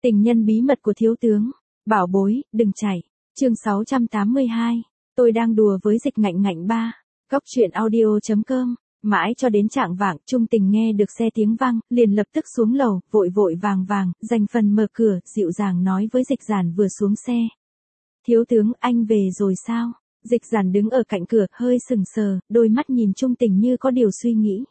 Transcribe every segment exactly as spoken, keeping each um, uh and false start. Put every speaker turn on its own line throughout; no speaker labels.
Tình nhân bí mật của thiếu tướng. Bảo bối, đừng chạy. Chương sáu trăm tám mươi hai. Tôi đang đùa với Dịch Ngạnh Ngạnh ba. Cóc truyện audio chấm com. Mãi cho đến trạng vạng, Trung Tình nghe được xe tiếng vang, liền lập tức xuống lầu, vội vội vàng vàng, dành phần mở cửa, dịu dàng nói với Dịch Giản vừa xuống xe. Thiếu tướng, anh về rồi sao? Dịch Giản đứng ở cạnh cửa, hơi sừng sờ, đôi mắt nhìn Trung Tình như có điều suy nghĩ.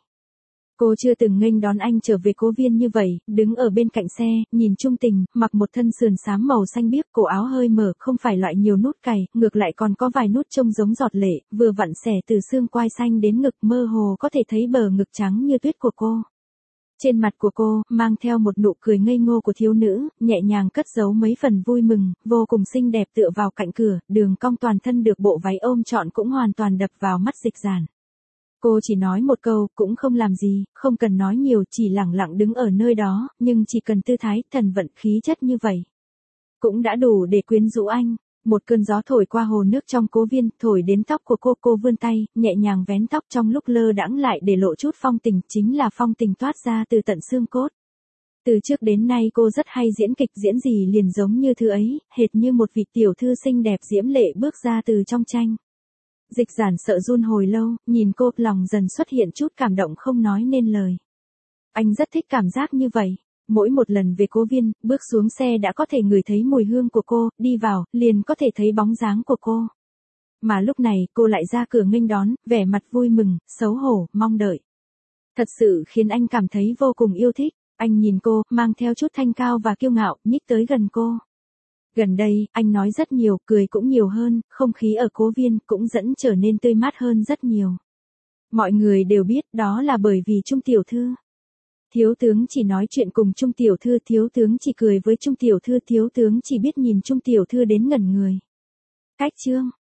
Cô chưa từng nghênh đón anh trở về Cố Viên như vậy, đứng ở bên cạnh xe, nhìn Trung Tình, mặc một thân sườn xám màu xanh biếc, cổ áo hơi mở, không phải loại nhiều nút cài, ngược lại còn có vài nút trông giống giọt lệ, vừa vặn xẻ từ xương quai xanh đến ngực, mơ hồ có thể thấy bờ ngực trắng như tuyết của cô. Trên mặt của cô, mang theo một nụ cười ngây ngô của thiếu nữ, nhẹ nhàng cất giấu mấy phần vui mừng, vô cùng xinh đẹp tựa vào cạnh cửa, đường cong toàn thân được bộ váy ôm trọn cũng hoàn toàn đập vào mắt Dịch Giản. Cô chỉ nói một câu, cũng không làm gì, không cần nói nhiều, chỉ lẳng lặng đứng ở nơi đó, nhưng chỉ cần tư thái, thần vận, khí chất như vậy, cũng đã đủ để quyến rũ anh. Một cơn gió thổi qua hồ nước trong Cố Viên, thổi đến tóc của cô, cô vươn tay, nhẹ nhàng vén tóc trong lúc lơ đãng lại để lộ chút phong tình, chính là phong tình toát ra từ tận xương cốt. Từ trước đến nay cô rất hay diễn kịch, diễn gì liền giống như thứ ấy, hệt như một vị tiểu thư xinh đẹp diễm lệ bước ra từ trong tranh. Dịch Giản sợ run hồi lâu, nhìn cô, lòng dần xuất hiện chút cảm động không nói nên lời. Anh rất thích cảm giác như vậy. Mỗi một lần về Cố Viên, bước xuống xe đã có thể ngửi thấy mùi hương của cô, đi vào, liền có thể thấy bóng dáng của cô. Mà lúc này, cô lại ra cửa nghênh đón, vẻ mặt vui mừng, xấu hổ, mong đợi. Thật sự khiến anh cảm thấy vô cùng yêu thích. Anh nhìn cô, mang theo chút thanh cao và kiêu ngạo, nhích tới gần cô. Gần đây, anh nói rất nhiều, cười cũng nhiều hơn, không khí ở Cố Viên cũng dẫn trở nên tươi mát hơn rất nhiều. Mọi người đều biết đó là bởi vì Trung tiểu thư. Thiếu tướng chỉ nói chuyện cùng Trung tiểu thư, thiếu tướng chỉ cười với Trung tiểu thư, thiếu tướng chỉ biết nhìn Trung tiểu thư đến ngẩn người. Cách chương